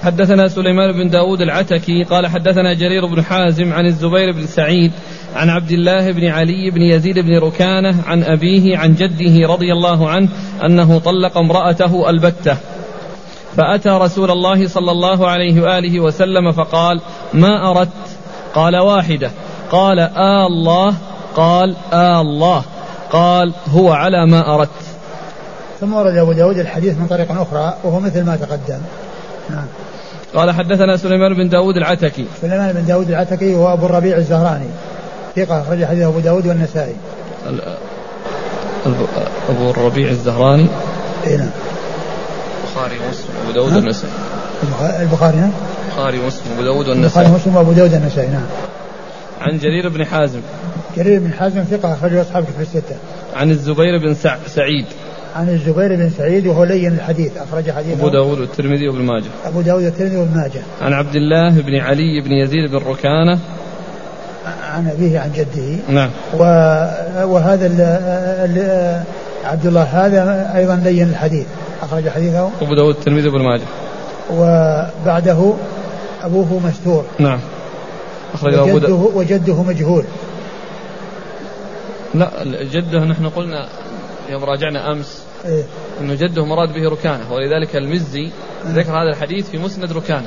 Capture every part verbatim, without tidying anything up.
حدثنا سليمان بن داود العتكي قال حدثنا جرير بن حازم عن الزبير بن سعيد عن عبد الله بن علي بن يزيد بن ركانة عن أبيه عن جده رضي الله عنه أنه طلق امرأته البتة، فأتى رسول الله صلى الله عليه وآله وسلم فقال ما أردت؟ قال واحدة. قال آه الله؟ قال آه الله. قال هو على ما أردت. ثم ورد أبو داود الحديث من طريق أخرى وهو مثل ما تقدم. نعم. قال حدثنا سليمان بن داود العتكي. سليمان بن داود العتكي هو أبو الربيع الزهراني ثقة أخرج حديث أبو داود والنسائي. أبو الربيع الزهراني. إيه نعم. البخاري ومسلم وأبو داود والنسائي. البخاري نعم. البخاري ومسلم وأبو داود والنسائي. البخاري ومسلم وأبو داود والنسائي نعم. عن جرير بن حازم. جرير بن حازم ثقة أخرجه أصحاب كتب الستة. عن الزبير بن سعيد. عن الزبير بن سعيد وهو لين الحديث أخرج حديثه أبو داود والترمذي وابن ماجه. أبو داود والترمذي وابن ماجه. عن عبد الله بن علي بن يزيد بن ركانة عن أبيه عن جده. نعم. وهذا ال ال عبد الله هذا أيضا لين الحديث أخرج حديثه أبو داود والترمذي وابن ماجه. وبعده أبوه مستور. نعم. وجده, وجده مجهول. لا جده نحن قلنا يوم راجعنا أمس إيه؟ أنه جده مراد به ركانة، ولذلك المزي ذكر هذا الحديث في مسند ركانة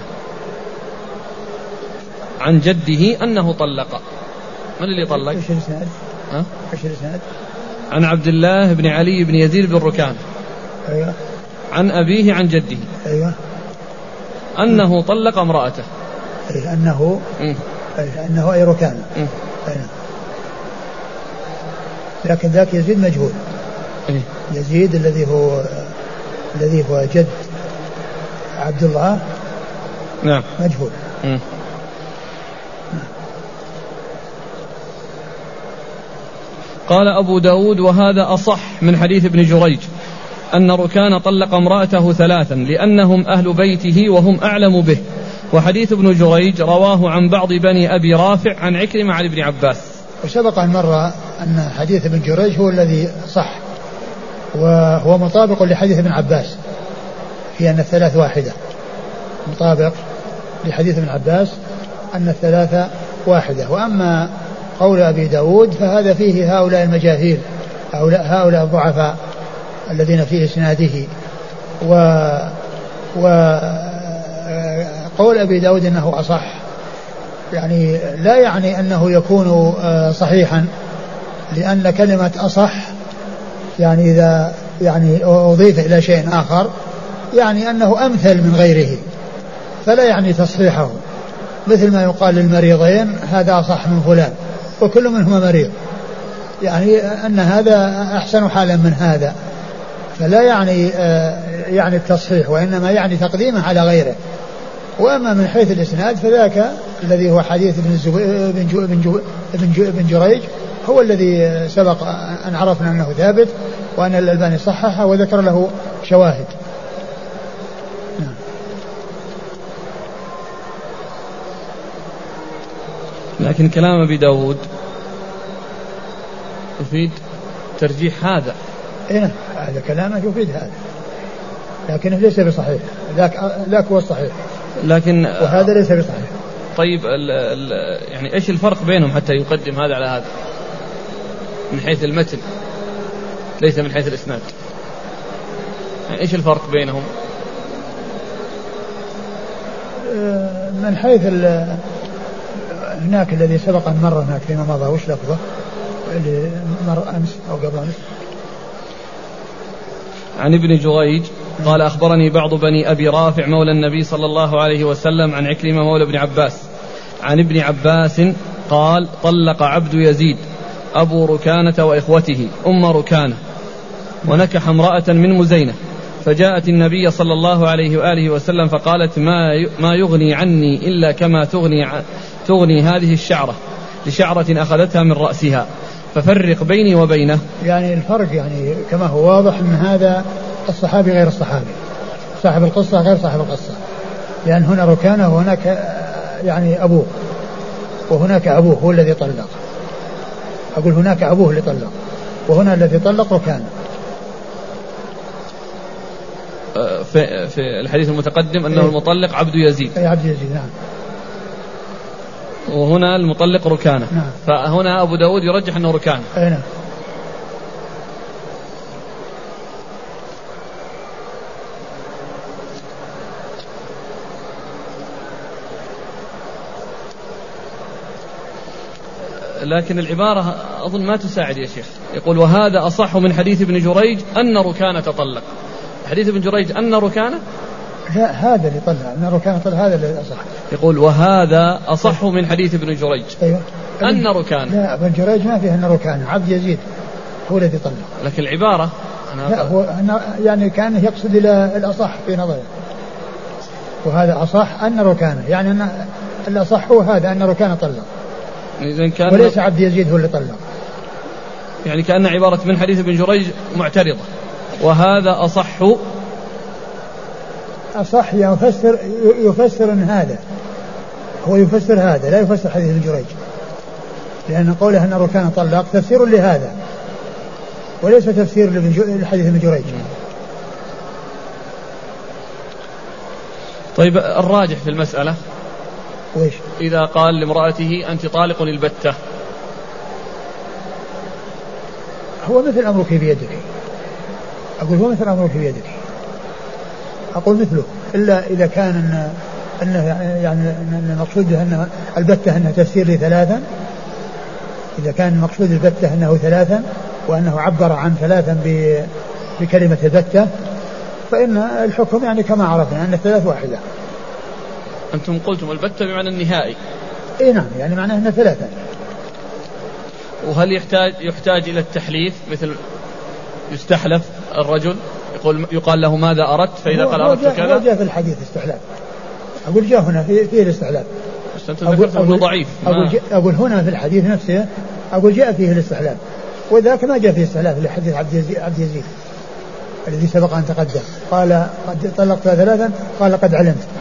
عن جده أنه طلق. من اللي طلق؟ إيش الإسناد؟ ها؟ إيش الإسناد؟ عن عبد الله بن علي بن يزيد بن ركانة. أيوة. عن أبيه عن جده. أيوة. أنه طلق امرأته. أي أنه م. أي أنه أي ركانة. أيوة. لكن ذاك يزيد مجهول. إيه؟ يزيد الذي هو الذي هو جد عبد الله. نعم. مجهول. م. قال أبو داود وهذا أصح من حديث ابن جريج أن ركان طلق امرأته ثلاثا لأنهم أهل بيته وهم أعلم به، وحديث ابن جريج رواه عن بعض بني أبي رافع عن عكرمة عن ابن عباس. وسبق أن مر أن حديث ابن جريج هو الذي صح وهو مطابق لحديث ابن عباس في أن الثلاث واحدة، مطابق لحديث ابن عباس أن الثلاثة واحدة. وأما قول أبي داود فهذا فيه هؤلاء المجاهيل، هؤلاء الضعفاء الذين في إسناده. و وقول أبي داود أنه أصح يعني لا يعني أنه يكون صحيحا، لأن كلمة أصح يعني إذا يعني أضيف إلى شيء آخر يعني أنه أمثل من غيره، فلا يعني تصحيحه، مثل ما يقال للمريضين هذا أصح من فلان وكل منهما مريض، يعني أن هذا أحسن حالا من هذا، فلا يعني يعني التصحيح، وإنما يعني تقديمه على غيره. وأما من حيث الإسناد فذاك الذي هو حديث ابن بن جريج هو الذي سبق أن عرفنا أنه ثابت وأن الألباني صححه وذكر له شواهد. لكن كلام أبي داود يفيد ترجيح هذا. إيه هذا كلامه يفيد هذا، لكنه ليس بصحيح، ذاك ذاك هو الصحيح، لكن وهذا ليس بصحيح. طيب ال ال يعني إيش الفرق بينهم حتى يقدم هذا على هذا من حيث المتن ليس من حيث الإسناد؟ يعني إيش الفرق بينهم؟ من حيث هناك الذي سبق أن مر هناك فيما مضى، وش لفظه اللي مر أمس أو قبل أمس؟ عن ابن جريج قال أخبرني بعض بني أبي رافع مولى النبي صلى الله عليه وسلم عن عكرمة مولى ابن عباس عن ابن عباس قال طلق عبد يزيد أبو ركانة وإخوته أم ركانة ونكح امرأة من مزينة، فجاءت النبي صلى الله عليه وآله وسلم فقالت ما ما يغني عني إلا كما تغني تغني هذه الشعرة لشعرة أخذتها من رأسها، ففرق بيني وبينه. يعني الفرق يعني كما هو واضح من هذا الصحابي غير الصحابي، صاحب القصة غير صاحب القصة، لأن يعني هنا ركانة وهناك يعني أبوه، وهناك أبوه هو الذي طلق، أقول هناك أبوه اللي طلق وهنا الذي طلق ركانة. في, في الحديث المتقدم أنه إيه؟ المطلق عبد يزيد. أي عبد يزيد نعم. وهنا المطلق ركانة. نعم. فهنا أبو داود يرجح أنه ركانة. أي نعم. لكن العبارة أظن ما تساعد يا شيخ. يقول وهذا أصح من حديث ابن جريج أن ركانة تطلق. حديث ابن جريج أن ركانة، لا هذا اللي طلع أن ركانة طلع، هذا اللي أصح. يقول وهذا أصح من حديث ابن جريج. أيوة. أن ركانة. لا ابن جريج ما فيه أن ركانة، عبد يزيد هو الذي طلع. لكن العبارة أنا لا هو يعني كان يقصد إلى الأصح في نظره، وهذا أصح أن ركانة، يعني أن الأصح هو هذا أن ركانة طلع، وليس عبد يزيد هو اللي طلق. يعني كأن عبارة من حديث ابن جريج معترضة. وهذا أصح أصح يفسر يفسر أن هذا هو يفسر هذا، لا يفسر حديث ابن جريج، لأن قوله أن ركان طلق تفسير لهذا وليس تفسير لحديث ابن جريج. طيب الراجح في المسألة ويش؟ إذا قال لامرأته أنت طالق البتة، هو مثل أمرك بيدك. أقول هو مثل أمرك بيدك، أقول مثله، إلا إذا كان أن أنه يعني أن المقصود أن البتة أنها تفسير لثلاثا، إذا كان المقصود البتة أنه ثلاثا وأنه عبر عن ثلاثا بكلمة البتة، فإن الحكم يعني كما عرفنا أن الثلاث واحدة. أنتم قلتم البتة بمعنى النهائي. إيه نعم، يعني معناه أنه ثلاثا. وهل يحتاج يحتاج إلى التحليف، مثل يستحلف الرجل يقول يقال له ماذا أردت، فإذا قال أردت كذا؟ هو جاء في الحديث استحلاف، أقول جاء هنا في فيه الاستحلاف. بس أنت ذكرت أنه ضعيف. أقول, أقول هنا في الحديث نفسه أقول جاء فيه الاستحلاف، وذاك ما جاء فيه الاستحلاف لحديث عبد يزيد, عبد يزيد الذي سبق أن تقدم، قال قد طلقت ثلاثا قال قد علمت،